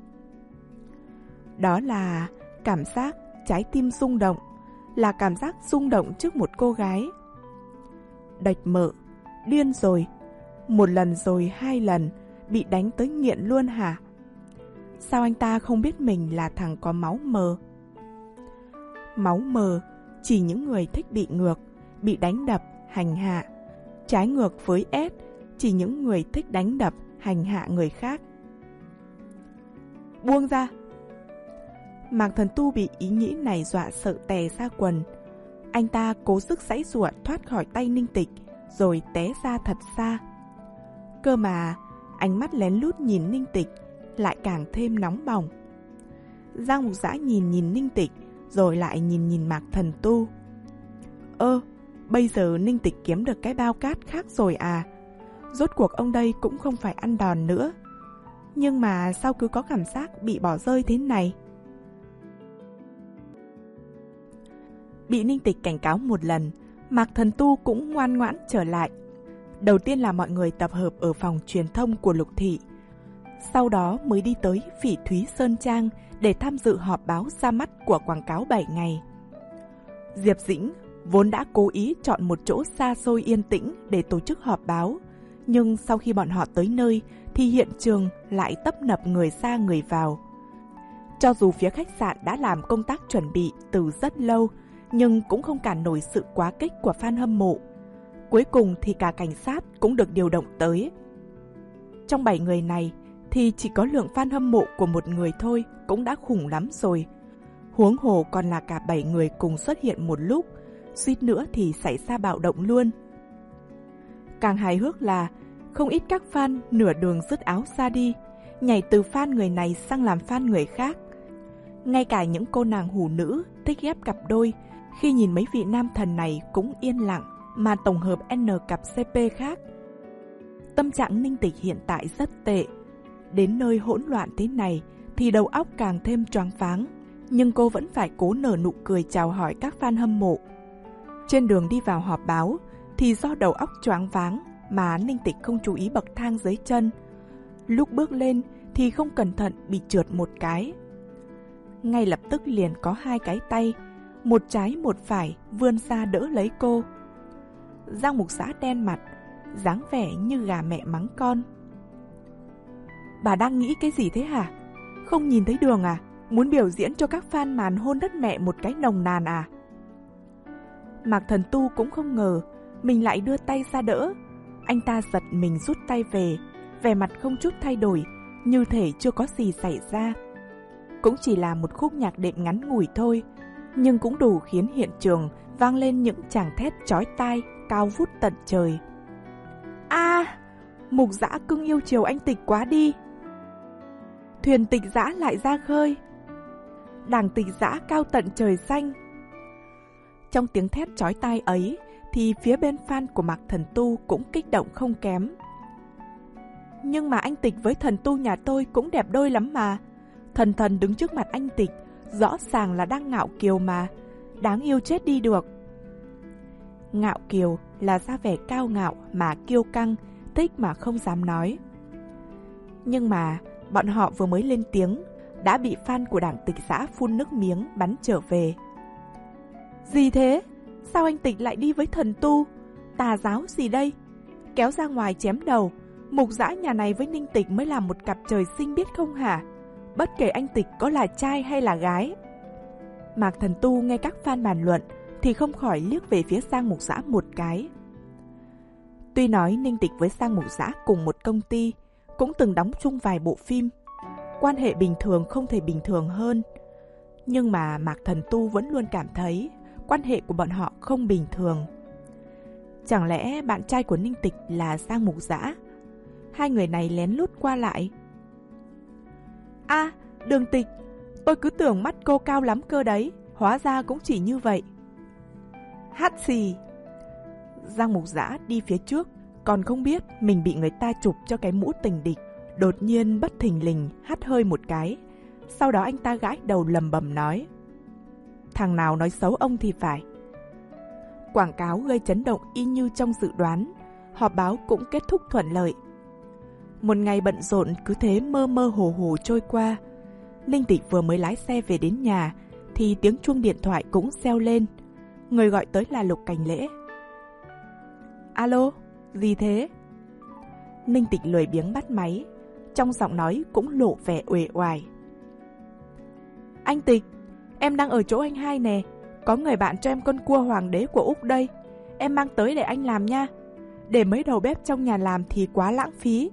A: Đó là cảm giác trái tim rung động, là cảm giác rung động trước một cô gái. Đạch mợ, điên rồi, một lần rồi hai lần, bị đánh tới nghiện luôn hả? Sao anh ta không biết mình là thằng có máu mờ? Máu mờ chỉ những người thích bị ngược, bị đánh đập, hành hạ. Trái ngược với S, chỉ những người thích đánh đập, hành hạ người khác. Buông ra! Mạc Thần Tu bị ý nghĩ này dọa sợ tè ra quần. Anh ta cố sức giãy giụa thoát khỏi tay Ninh Tịch, rồi té ra thật xa. Cơ mà, ánh mắt lén lút nhìn Ninh Tịch lại càng thêm nóng bỏng. Giang Mục Dã nhìn nhìn Ninh Tịch, rồi lại nhìn nhìn Mạc Thần Tu. Ơ, bây giờ Ninh Tịch kiếm được cái bao cát khác rồi à? Rốt cuộc ông đây cũng không phải ăn đòn nữa. Nhưng mà sao cứ có cảm giác bị bỏ rơi thế này? Bị Ninh Tịch cảnh cáo một lần, Mạc Thần Tu cũng ngoan ngoãn trở lại. Đầu tiên là mọi người tập hợp ở phòng truyền thông của Lục Thị. Sau đó mới đi tới Phỉ Thúy Sơn Trang để tham dự họp báo ra mắt của quảng cáo bảy ngày. Diệp Dĩnh vốn đã cố ý chọn một chỗ xa xôi yên tĩnh để tổ chức họp báo, nhưng sau khi bọn họ tới nơi thì hiện trường lại tấp nập người ra người vào. Cho dù phía khách sạn đã làm công tác chuẩn bị từ rất lâu, nhưng cũng không cản nổi sự quá kích của fan hâm mộ. Cuối cùng thì cả cảnh sát cũng được điều động tới. Trong bảy người này thì chỉ có lượng fan hâm mộ của một người thôi cũng đã khủng lắm rồi. Huống hồ còn là cả bảy người cùng xuất hiện một lúc, suýt nữa thì xảy ra bạo động luôn. Càng hài hước là không ít các fan nửa đường dứt áo ra đi, nhảy từ fan người này sang làm fan người khác. Ngay cả những cô nàng hủ nữ thích ghép cặp đôi, khi nhìn mấy vị nam thần này cũng yên lặng mà tổng hợp N cặp xê pê khác. Tâm trạng Ninh Tịch hiện tại rất tệ. Đến nơi hỗn loạn thế này thì đầu óc càng thêm choáng váng, nhưng cô vẫn phải cố nở nụ cười chào hỏi các fan hâm mộ. Trên đường đi vào họp báo thì do đầu óc choáng váng mà Ninh Tịch không chú ý bậc thang dưới chân. Lúc bước lên thì không cẩn thận bị trượt một cái. Ngay lập tức liền có hai cái tay, một trái một phải vươn ra đỡ lấy cô. Giang Mục Dã đen mặt, dáng vẻ như gà mẹ mắng con. Bà đang nghĩ cái gì thế hả? Không nhìn thấy đường à? Muốn biểu diễn cho các fan màn hôn đất mẹ một cái nồng nàn à? Mạc Thần Tu cũng không ngờ mình lại đưa tay ra đỡ. Anh ta giật mình rút tay về, vẻ mặt không chút thay đổi, như thể chưa có gì xảy ra. Cũng chỉ là một khúc nhạc đệm ngắn ngủi thôi, nhưng cũng đủ khiến hiện trường vang lên những tràng thét chói tai, cao vút tận trời. A, à, Mục Dã cưng yêu chiều anh Tịch quá đi. Thuyền Tịch Dã lại ra khơi. Đảng Tịch Dã cao tận trời xanh. Trong tiếng thét chói tai ấy thì phía bên fan của Mạc Thần Tu cũng kích động không kém. Nhưng mà anh Tịch với Thần Tu nhà tôi cũng đẹp đôi lắm mà. Thần Thần đứng trước mặt anh Tịch, rõ ràng là đang ngạo kiều mà. đáng yêu chết đi được. Ngạo kiều là ra vẻ cao ngạo mà kiêu căng, thích mà không dám nói. Nhưng mà bọn họ vừa mới lên tiếng đã bị fan của Đảng Tịch xã phun nước miếng bắn trở về. Gì thế? Sao anh Tịch lại đi với thần tu? Tà giáo gì đây? Kéo ra ngoài chém đầu. Mục dã nhà này với Ninh Tịch mới là một cặp trời sinh biết không hả? Bất kể anh Tịch có là trai hay là gái. Mạc Thần Tu nghe các fan bàn luận thì không khỏi liếc về phía Giang Mục Dã một cái. Tuy nói Ninh Tịch với Giang Mục Dã cùng một công ty, cũng từng đóng chung vài bộ phim, quan hệ bình thường không thể bình thường hơn. Nhưng mà Mạc Thần Tu vẫn luôn cảm thấy quan hệ của bọn họ không bình thường. Chẳng lẽ bạn trai của Ninh Tịch là Giang Mục Dã? Hai người này lén lút qua lại. A, à, Đường Tịch, tôi cứ tưởng mắt cô cao lắm cơ đấy, hóa ra cũng chỉ như vậy. Hát xì. Giang Mục Dã đi phía trước, còn không biết mình bị người ta chụp cho cái mũ tình địch, đột nhiên bất thình lình hắt hơi một cái. Sau đó anh ta gãi đầu lầm bầm nói: thằng nào nói xấu ông thì phải. Quảng cáo gây chấn động y như trong dự đoán, họp báo cũng kết thúc thuận lợi. Một ngày bận rộn cứ thế mơ mơ hồ hồ trôi qua. Ninh Tịch vừa mới lái xe về đến nhà thì tiếng chuông điện thoại cũng reo lên. Người gọi tới là Lục Cảnh Lễ. Alo, gì thế? Ninh Tịch lười biếng bắt máy, trong giọng nói cũng lộ vẻ uể oải. Anh Tịch, em đang ở chỗ anh hai nè. Có người bạn cho em con cua hoàng đế của Úc đây. Em mang tới để anh làm nha. Để mấy đầu bếp trong nhà làm thì quá lãng phí.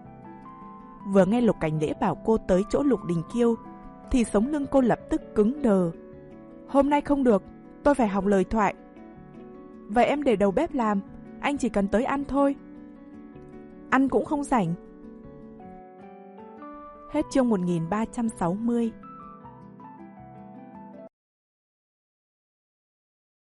A: Vừa nghe Lục Cảnh Lễ bảo cô tới chỗ Lục Đình Kiêu thì sống lưng cô lập tức cứng đờ. Hôm nay không được, tôi phải học lời thoại. Vậy em để đầu bếp làm, anh chỉ cần tới ăn thôi. Ăn cũng không rảnh. Hết chương một nghìn ba trăm sáu mươi.